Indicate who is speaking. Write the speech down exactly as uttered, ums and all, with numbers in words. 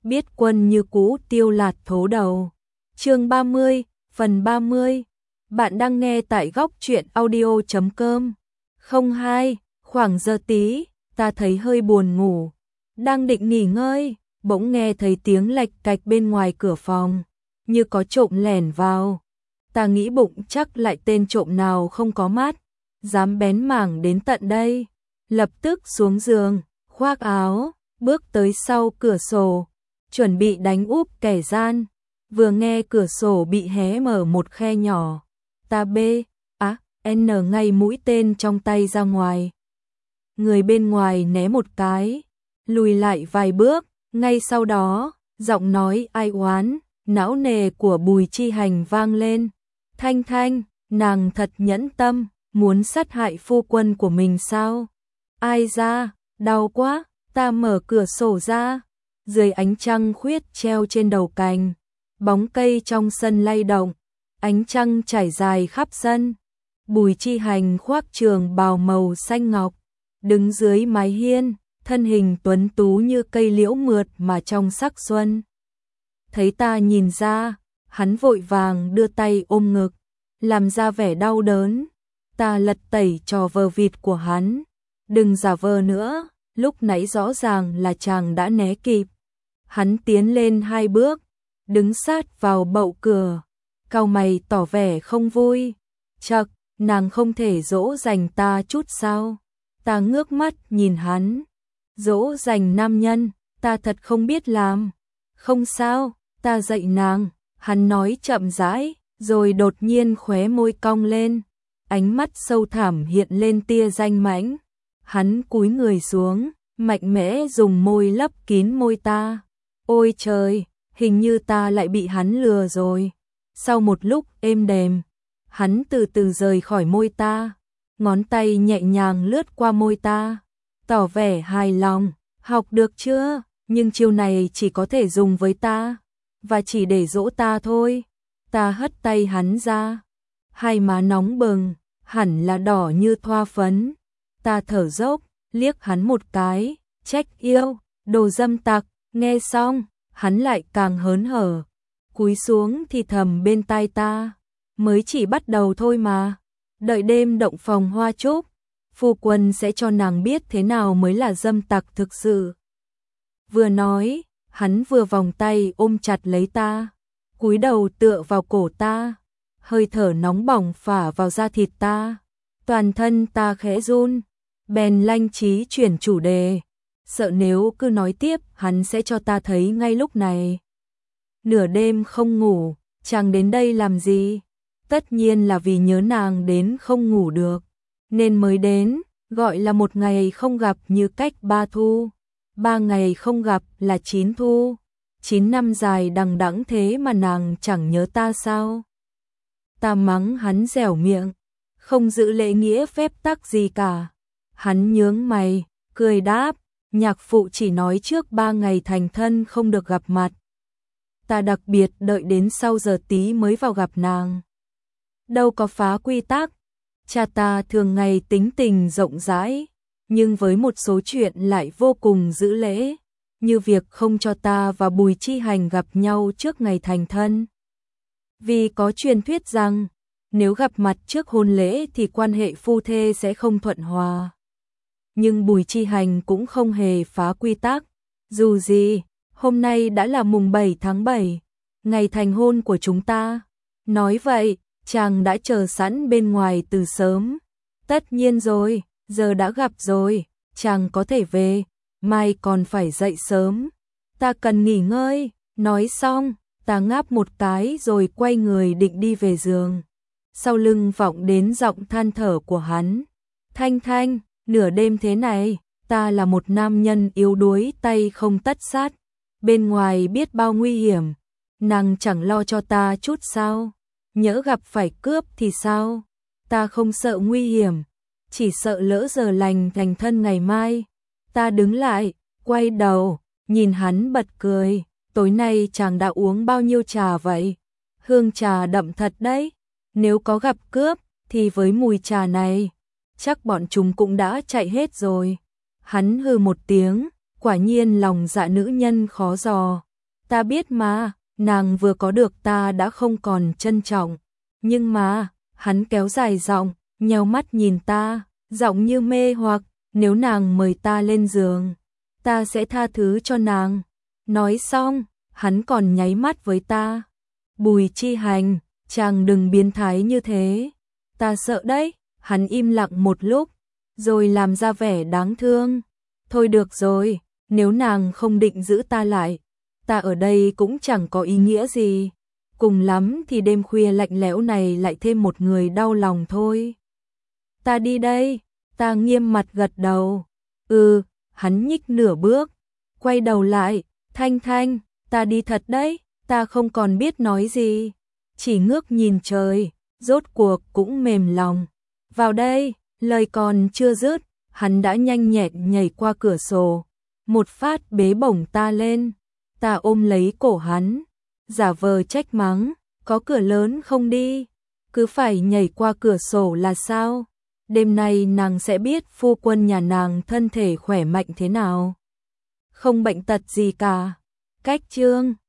Speaker 1: biết quân như cũ tiêu lạt thố đầu. Chương ba mươi, phần ba mươi. Bạn đang nghe tại góc truyện audio chấm com. Không hai, khoảng giờ tí, ta thấy hơi buồn ngủ. Đang định nghỉ ngơi, bỗng nghe thấy tiếng lạch cạch bên ngoài cửa phòng, như có trộm lẻn vào. Ta nghĩ bụng chắc lại tên trộm nào không có mắt, dám bén mảng đến tận đây. Lập tức xuống giường, khoác áo, bước tới sau cửa sổ, chuẩn bị đánh úp kẻ gian. Vừa nghe cửa sổ bị hé mở một khe nhỏ, ta bê, á, n ngay mũi tên trong tay ra ngoài. Người bên ngoài né một cái, lùi lại vài bước, ngay sau đó, giọng nói ai oán, não nề của Bùi Chi Hành vang lên. Thanh Thanh, nàng thật nhẫn tâm, muốn sát hại phu quân của mình sao? Ai ra, đau quá, ta mở cửa sổ ra, dưới ánh trăng khuyết treo trên đầu cành, bóng cây trong sân lay động, ánh trăng trải dài khắp sân. Bùi Chi Hành khoác trường bào màu xanh ngọc, đứng dưới mái hiên, thân hình tuấn tú như cây liễu mượt mà trong sắc xuân. Thấy ta nhìn ra, hắn vội vàng đưa tay ôm ngực, làm ra vẻ đau đớn. Ta lật tẩy trò vờ vịt của hắn. Đừng giả vờ nữa, lúc nãy rõ ràng là chàng đã né kịp. Hắn tiến lên hai bước, đứng sát vào bậu cửa, cau mày tỏ vẻ không vui. Chậc, nàng không thể dỗ dành ta chút sao? Ta ngước mắt nhìn hắn. Dỗ dành nam nhân, ta thật không biết làm. Không sao, ta dạy nàng. Hắn nói chậm rãi, rồi đột nhiên khóe môi cong lên, ánh mắt sâu thẳm hiện lên tia danh mãnh. Hắn cúi người xuống, mạnh mẽ dùng môi lấp kín môi ta. Ôi trời, hình như ta lại bị hắn lừa rồi. Sau một lúc êm đềm, hắn từ từ rời khỏi môi ta, ngón tay nhẹ nhàng lướt qua môi ta, tỏ vẻ hài lòng. Học được chưa? Nhưng chiêu này chỉ có thể dùng với ta, và chỉ để dỗ ta thôi. Ta hất tay hắn ra, hai má nóng bừng, hẳn là đỏ như thoa phấn. Ta thở dốc, liếc hắn một cái, trách yêu, đồ dâm tặc. Nghe xong, hắn lại càng hớn hở, cúi xuống thì thầm bên tai ta. Mới chỉ bắt đầu thôi mà, đợi đêm động phòng hoa trúc, phu quân sẽ cho nàng biết thế nào mới là dâm tặc thực sự. Vừa nói, hắn vừa vòng tay ôm chặt lấy ta, cúi đầu tựa vào cổ ta, hơi thở nóng bỏng phả vào da thịt ta. Toàn thân ta khẽ run, bèn lanh trí chuyển chủ đề, sợ nếu cứ nói tiếp hắn sẽ cho ta thấy ngay lúc này. Nửa đêm không ngủ, chàng đến đây làm gì? Tất nhiên là vì nhớ nàng đến không ngủ được, nên mới đến. Gọi là một ngày không gặp như cách ba thu, ba ngày không gặp là chín thu. Chín năm dài đằng đẵng thế mà nàng chẳng nhớ ta sao? Ta mắng hắn dẻo miệng, không giữ lễ nghĩa phép tắc gì cả. Hắn nhướng mày, cười đáp, nhạc phụ chỉ nói trước ba ngày thành thân không được gặp mặt. Ta đặc biệt đợi đến sau giờ tí mới vào gặp nàng. Đâu có phá quy tắc. Cha ta thường ngày tính tình rộng rãi, nhưng với một số chuyện lại vô cùng giữ lễ, như việc không cho ta và Bùi Chi Hành gặp nhau trước ngày thành thân. Vì có truyền thuyết rằng, nếu gặp mặt trước hôn lễ thì quan hệ phu thê sẽ không thuận hòa. Nhưng Bùi Chi Hành cũng không hề phá quy tắc. Dù gì, hôm nay đã là mùng bảy tháng bảy, ngày thành hôn của chúng ta. Nói vậy, chàng đã chờ sẵn bên ngoài từ sớm. Tất nhiên rồi, giờ đã gặp rồi, chàng có thể về, mai còn phải dậy sớm. Ta cần nghỉ ngơi. Nói xong, ta ngáp một cái rồi quay người định đi về giường. Sau lưng vọng đến giọng than thở của hắn. Thanh Thanh, nửa đêm thế này, ta là một nam nhân yếu đuối tay không tất sát. Bên ngoài biết bao nguy hiểm, nàng chẳng lo cho ta chút sao? Nhỡ gặp phải cướp thì sao? Ta không sợ nguy hiểm, chỉ sợ lỡ giờ lành thành thân ngày mai. Ta đứng lại, quay đầu, nhìn hắn bật cười. Tối nay chàng đã uống bao nhiêu trà vậy? Hương trà đậm thật đấy. Nếu có gặp cướp, thì với mùi trà này, chắc bọn chúng cũng đã chạy hết rồi. Hắn hừ một tiếng, quả nhiên lòng dạ nữ nhân khó dò. Ta biết mà, nàng vừa có được ta đã không còn trân trọng. Nhưng mà, hắn kéo dài giọng, nheo mắt nhìn ta, giọng như mê hoặc, nếu nàng mời ta lên giường, ta sẽ tha thứ cho nàng. Nói xong, hắn còn nháy mắt với ta. Bùi Chi Hành, chàng đừng biến thái như thế. Ta sợ đấy, hắn im lặng một lúc, rồi làm ra vẻ đáng thương. Thôi được rồi, nếu nàng không định giữ ta lại, ta ở đây cũng chẳng có ý nghĩa gì. Cùng lắm thì đêm khuya lạnh lẽo này lại thêm một người đau lòng thôi. Ta đi đây, ta nghiêm mặt gật đầu. Ừ, hắn nhích nửa bước, quay đầu lại, Thanh Thanh, ta đi thật đấy, ta không còn biết nói gì. Chỉ ngước nhìn trời, rốt cuộc cũng mềm lòng. Vào đây, lời còn chưa dứt, hắn đã nhanh nhẹn nhảy qua cửa sổ, một phát bế bổng ta lên. Ta ôm lấy cổ hắn, giả vờ trách mắng, có cửa lớn không đi, cứ phải nhảy qua cửa sổ là sao? Đêm nay nàng sẽ biết phu quân nhà nàng thân thể khỏe mạnh thế nào. Không bệnh tật gì cả. Cách chương